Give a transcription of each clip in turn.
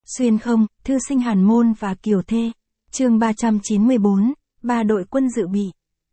Xuyên không, thư sinh Hàn Môn và Kiều Thê. Chương 394, ba đội quân dự bị.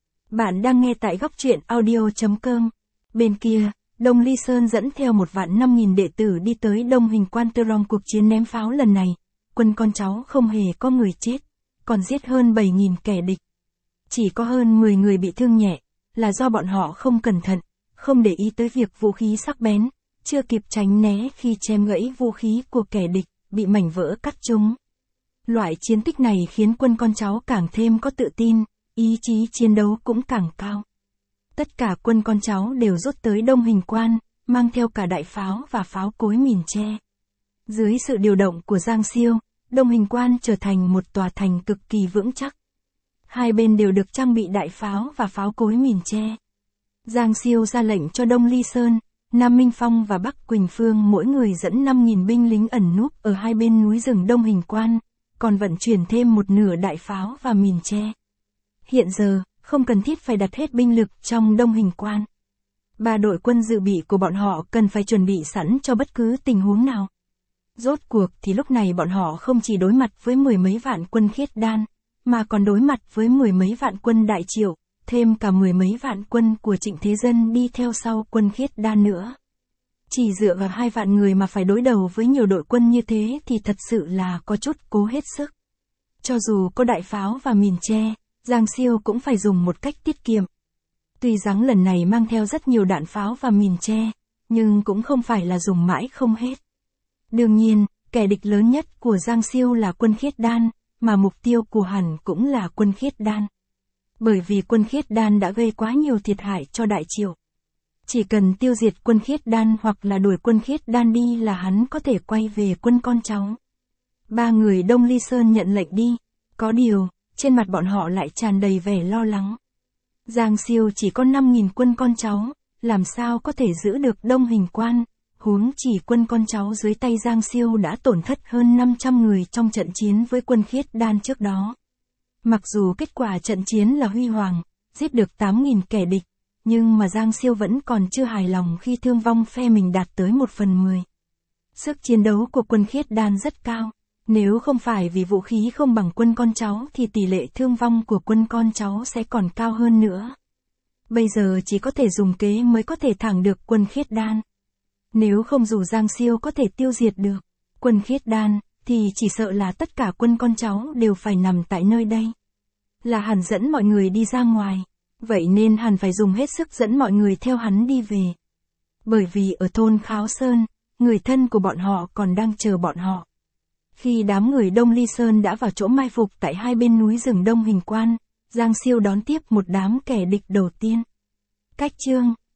Bạn đang nghe tại góc truyện audio.com. Bên kia, Đông Ly Sơn dẫn theo 1.500.000 đệ tử đi tới Đông Hình Quan Tơ Rong. Cuộc chiến ném pháo lần này, quân con cháu không hề có người chết, còn giết hơn 7.000 kẻ địch. Chỉ có hơn 10 người bị thương nhẹ, là do bọn họ không cẩn thận, không để ý tới việc vũ khí sắc bén, chưa kịp tránh né khi chém gãy vũ khí của kẻ địch, bị mảnh vỡ cắt trúng. Loại chiến tích này khiến quân con cháu càng thêm có tự tin, ý chí chiến đấu cũng càng cao. Tất cả quân con cháu đều rút tới Đông Hình Quan, mang theo cả đại pháo và pháo cối mìn tre. Dưới sự điều động của Giang Siêu, Đông Hình Quan trở thành một tòa thành cực kỳ vững chắc. Hai bên đều được trang bị đại pháo và pháo cối mìn tre. Giang Siêu ra lệnh cho Đông Ly Sơn, Nam Minh Phong và Bắc Quỳnh Phương mỗi người dẫn 5.000 binh lính ẩn núp ở hai bên núi rừng Đông Hình Quan, còn vận chuyển thêm một nửa đại pháo và mìn tre. Hiện giờ, không cần thiết phải đặt hết binh lực trong Đông Hình Quan. Ba đội quân dự bị của bọn họ cần phải chuẩn bị sẵn cho bất cứ tình huống nào. Rốt cuộc thì lúc này bọn họ không chỉ đối mặt với 10 mấy vạn quân Khiết Đan, mà còn đối mặt với 10 mấy vạn quân Đại Triệu, thêm cả 10 mấy vạn quân của Trịnh Thế Dân đi theo sau quân Khiết Đan nữa. Chỉ dựa vào 2 vạn người mà phải đối đầu với nhiều đội quân như thế thì thật sự là có chút cố hết sức. Cho dù có đại pháo và mìn tre, Giang Siêu cũng phải dùng một cách tiết kiệm. Tuy rằng lần này mang theo rất nhiều đạn pháo và mìn tre, nhưng cũng không phải là dùng mãi không hết. Đương nhiên, kẻ địch lớn nhất của Giang Siêu là quân Khiết Đan, mà mục tiêu của hắn cũng là quân Khiết Đan. Bởi vì quân Khiết Đan đã gây quá nhiều thiệt hại cho Đại Triệu. Chỉ cần tiêu diệt quân Khiết Đan hoặc là đuổi quân Khiết Đan đi là hắn có thể quay về quân con cháu. Ba người Đông Ly Sơn nhận lệnh đi, có điều, trên mặt bọn họ lại tràn đầy vẻ lo lắng. Giang Siêu chỉ có 5.000 quân con cháu, làm sao có thể giữ được Đông Hình Quan, huống chỉ quân con cháu dưới tay Giang Siêu đã tổn thất hơn 500 người trong trận chiến với quân Khiết Đan trước đó. Mặc dù kết quả trận chiến là huy hoàng, giết được 8.000 kẻ địch, nhưng mà Giang Siêu vẫn còn chưa hài lòng khi thương vong phe mình đạt tới 1/10. Sức chiến đấu của quân Khiết Đan rất cao, nếu không phải vì vũ khí không bằng quân con cháu thì tỷ lệ thương vong của quân con cháu sẽ còn cao hơn nữa. Bây giờ chỉ có thể dùng kế mới có thể thẳng được quân Khiết Đan. Nếu không dù Giang Siêu có thể tiêu diệt được quân Khiết Đan, thì chỉ sợ là tất cả quân con cháu đều phải nằm tại nơi đây. Là hắn dẫn mọi người đi ra ngoài, vậy nên hắn phải dùng hết sức dẫn mọi người theo hắn đi về. Bởi vì ở thôn Kháo Sơn, người thân của bọn họ còn đang chờ bọn họ. Khi đám người Đông Ly Sơn đã vào chỗ mai phục tại hai bên núi rừng Đông Hình Quan, Giang Siêu đón tiếp một đám kẻ địch đầu tiên. Cách chương